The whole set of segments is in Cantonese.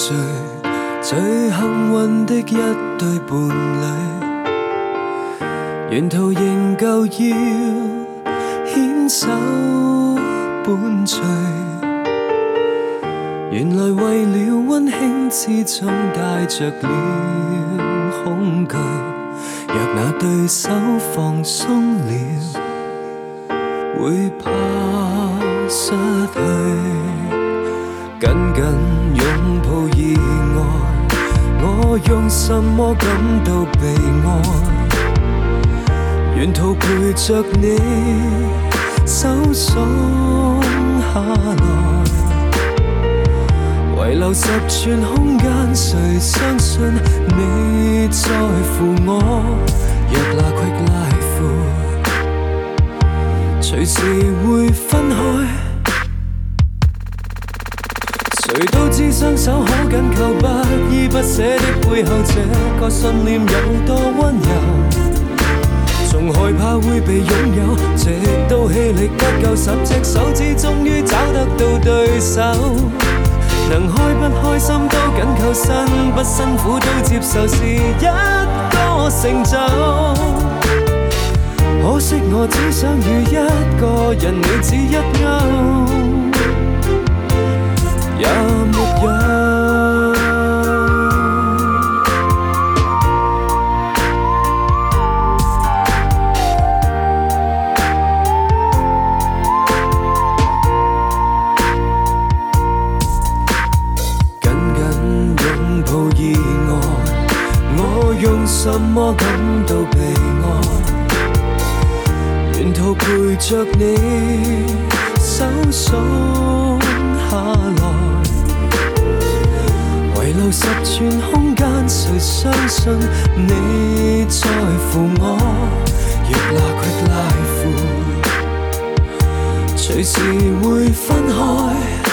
谁最幸运的一对伴侣，沿途仍旧要牵手伴随。原来为了温馨之中带着了恐惧，若那对手放松了，会怕失去。紧紧拥抱意外，我用什么感到被爱？沿途陪着你，手松下来，遗留10寸空間，誰相信你在乎我？若那 quick life 隨時會分開，誰都知雙手可緊扣，不依不捨的背後，這個信念有多溫柔。從害怕會被擁有，直到氣力不夠，10隻手指終於找得到對手。能開不開心都緊扣，辛不辛苦都接受，是一個成就。可惜我只想與一個人，你只一勾也沒有。用什麼感到被愛？沿途陪着你，手鬆下來，遺留10寸空間，誰相信你在乎我？若那 quick life 隨時會分開。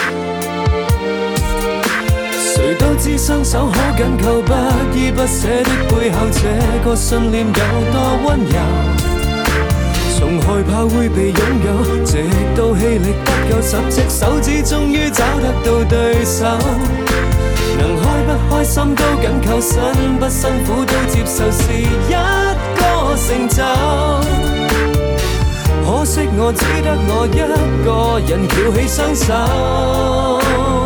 誰都知雙手可緊扣，不依不捨的背後，這個信念有多溫柔。從害怕會被擁有，直到氣力不夠，10隻手指終於找得到對手。能開不開心都緊扣，辛不辛苦都接受，是一個成就。可惜我只得我一個人翹起雙手。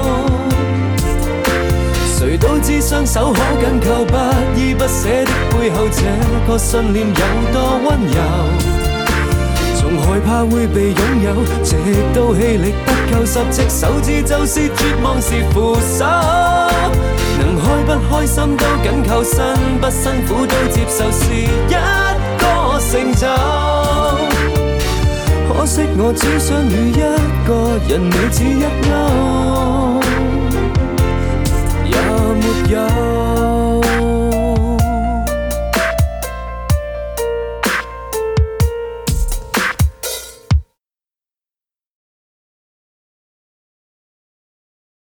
誰都知雙手可緊扣，不依不捨的背後，這個信念有多溫柔。從害怕會被擁有，直到氣力不夠，10隻手指就是絕望時扶手。能開不開心都緊扣，辛不辛苦都接受，是一個成就。可惜我只想與一個人，你只一勾也沒有。